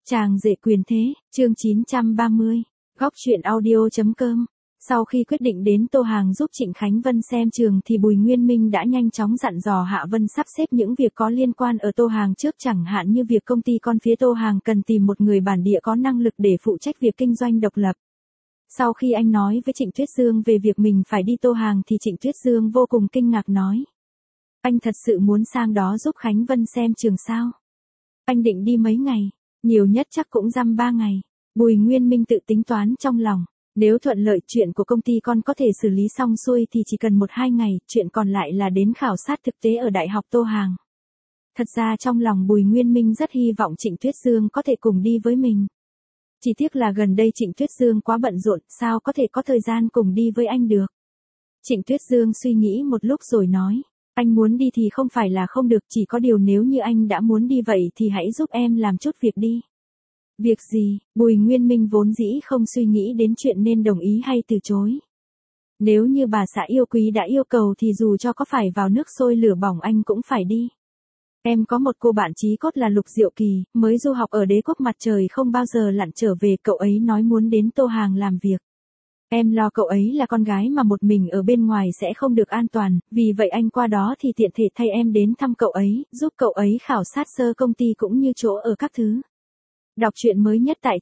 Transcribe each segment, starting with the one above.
Chàng rể quyền thế, chương 930, góc truyện audio.com. Sau khi quyết định đến Tô Hàng giúp Trịnh Khánh Vân xem trường thì Bùi Nguyên Minh đã nhanh chóng dặn dò Hạ Vân sắp xếp những việc có liên quan ở Tô Hàng trước, chẳng hạn như việc công ty con phía Tô Hàng cần tìm một người bản địa có năng lực để phụ trách việc kinh doanh độc lập. Sau khi anh nói với Trịnh Tuyết Dương về việc mình phải đi Tô Hàng thì Trịnh Tuyết Dương vô cùng kinh ngạc nói: Anh thật sự muốn sang đó giúp Khánh Vân xem trường sao? Anh định đi mấy ngày? Nhiều nhất chắc cũng dăm 3 ngày. Bùi Nguyên Minh tự tính toán trong lòng, nếu thuận lợi chuyện của công ty con có thể xử lý xong xuôi thì chỉ cần 1-2 ngày, chuyện còn lại là đến khảo sát thực tế ở Đại học Tô Hàng. Thật ra trong lòng Bùi Nguyên Minh rất hy vọng Trịnh Tuyết Dương có thể cùng đi với mình. Chỉ tiếc là gần đây Trịnh Tuyết Dương quá bận rộn, sao có thể có thời gian cùng đi với anh được. Trịnh Tuyết Dương suy nghĩ một lúc rồi nói: Anh muốn đi thì không phải là không được, chỉ có điều nếu như anh đã muốn đi vậy thì hãy giúp em làm chút việc đi. Việc gì? Bùi Nguyên Minh vốn dĩ không suy nghĩ đến chuyện nên đồng ý hay từ chối. Nếu như bà xã yêu quý đã yêu cầu thì dù cho có phải vào nước sôi lửa bỏng anh cũng phải đi. Em có một cô bạn chí cốt là Lục Diệu Kỳ, mới du học ở Đế quốc mặt trời không bao giờ lặn trở về, cậu ấy nói muốn đến Tô Hàng làm việc. Em lo cậu ấy là con gái mà một mình ở bên ngoài sẽ không được an toàn, vì vậy anh qua đó thì tiện thể thay em đến thăm cậu ấy, giúp cậu ấy khảo sát sơ công ty cũng như chỗ ở các thứ. Đọc truyện mới nhất tại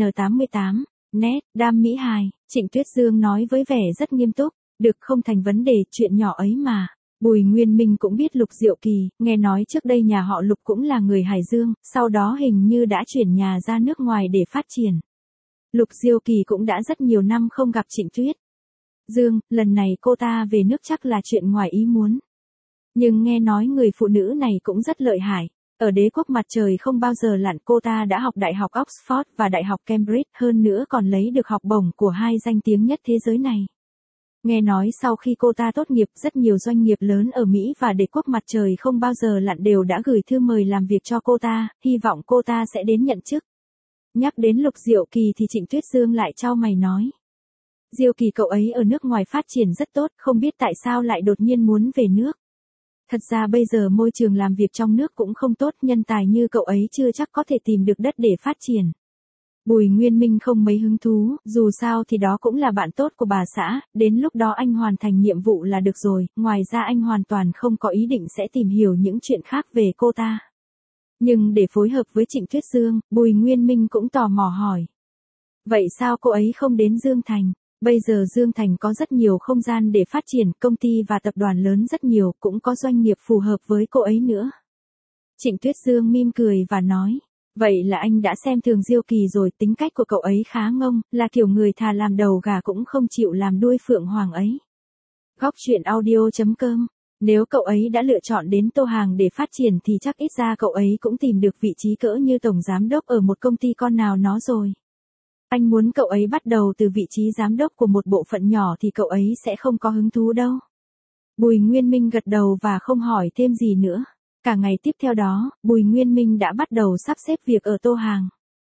truyện N88net, Đam Mỹ Hài. Trịnh Tuyết Dương nói với vẻ rất nghiêm túc: Được, không thành vấn đề, chuyện nhỏ ấy mà. Bùi Nguyên Minh cũng biết Lục Diệu Kỳ, nghe nói trước đây nhà họ Lục cũng là người Hải Dương, sau đó hình như đã chuyển nhà ra nước ngoài để phát triển. Lục Diệu Kỳ cũng đã rất nhiều năm không gặp Trịnh Tuyết Dương, lần này cô ta về nước chắc là chuyện ngoài ý muốn. Nhưng nghe nói người phụ nữ này cũng rất lợi hại. Ở Đế quốc mặt trời không bao giờ lặn, cô ta đã học Đại học Oxford và Đại học Cambridge, hơn nữa còn lấy được học bổng của 2 danh tiếng nhất thế giới này. Nghe nói sau khi cô ta tốt nghiệp, rất nhiều doanh nghiệp lớn ở Mỹ và Đế quốc mặt trời không bao giờ lặn đều đã gửi thư mời làm việc cho cô ta, hy vọng cô ta sẽ đến nhận chức. Nhắc đến Lục Diệu Kỳ thì Trịnh Tuyết Dương lại chau mày nói: Diệu Kỳ cậu ấy ở nước ngoài phát triển rất tốt, không biết tại sao lại đột nhiên muốn về nước. Thật ra bây giờ môi trường làm việc trong nước cũng không tốt, nhân tài như cậu ấy chưa chắc có thể tìm được đất để phát triển. Bùi Nguyên Minh không mấy hứng thú, dù sao thì đó cũng là bạn tốt của bà xã, đến lúc đó anh hoàn thành nhiệm vụ là được rồi, ngoài ra anh hoàn toàn không có ý định sẽ tìm hiểu những chuyện khác về cô ta. Nhưng để phối hợp với Trịnh Tuyết Dương, Bùi Nguyên Minh cũng tò mò hỏi: Vậy sao cô ấy không đến Dương Thành? Bây giờ Dương Thành có rất nhiều không gian để phát triển, công ty và tập đoàn lớn rất nhiều, cũng có doanh nghiệp phù hợp với cô ấy nữa. Trịnh Tuyết Dương mỉm cười và nói: Vậy là anh đã xem thường Diệu Kỳ rồi, tính cách của cậu ấy khá ngông, là kiểu người thà làm đầu gà cũng không chịu làm đuôi phượng hoàng ấy. Góc truyện audio.com. Nếu cậu ấy đã lựa chọn đến Tô Hàng để phát triển thì chắc ít ra cậu ấy cũng tìm được vị trí cỡ như tổng giám đốc ở một công ty con nào nó rồi. Anh muốn cậu ấy bắt đầu từ vị trí giám đốc của một bộ phận nhỏ thì cậu ấy sẽ không có hứng thú đâu. Bùi Nguyên Minh gật đầu và không hỏi thêm gì nữa. Cả ngày tiếp theo đó, Bùi Nguyên Minh đã bắt đầu sắp xếp việc ở Tô Hàng.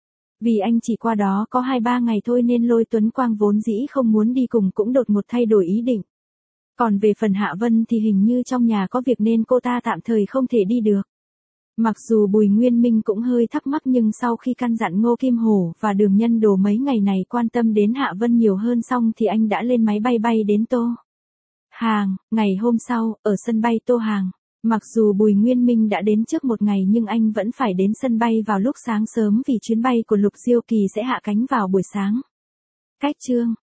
Vì anh chỉ qua đó có 2-3 ngày thôi nên Lôi Tuấn Quang vốn dĩ không muốn đi cùng cũng đột ngột thay đổi ý định. Còn về phần Hạ Vân thì hình như trong nhà có việc nên cô ta tạm thời không thể đi được. Mặc dù Bùi Nguyên Minh cũng hơi thắc mắc nhưng sau khi căn dặn Ngô Kim Hổ và Đường Nhân Đồ mấy ngày này quan tâm đến Hạ Vân nhiều hơn xong thì anh đã lên máy bay bay đến Tô Hàng. Ngày hôm sau, ở sân bay Tô Hàng, mặc dù Bùi Nguyên Minh đã đến trước 1 ngày nhưng anh vẫn phải đến sân bay vào lúc sáng sớm vì chuyến bay của Lục Diệu Kỳ sẽ hạ cánh vào buổi sáng. Cách chương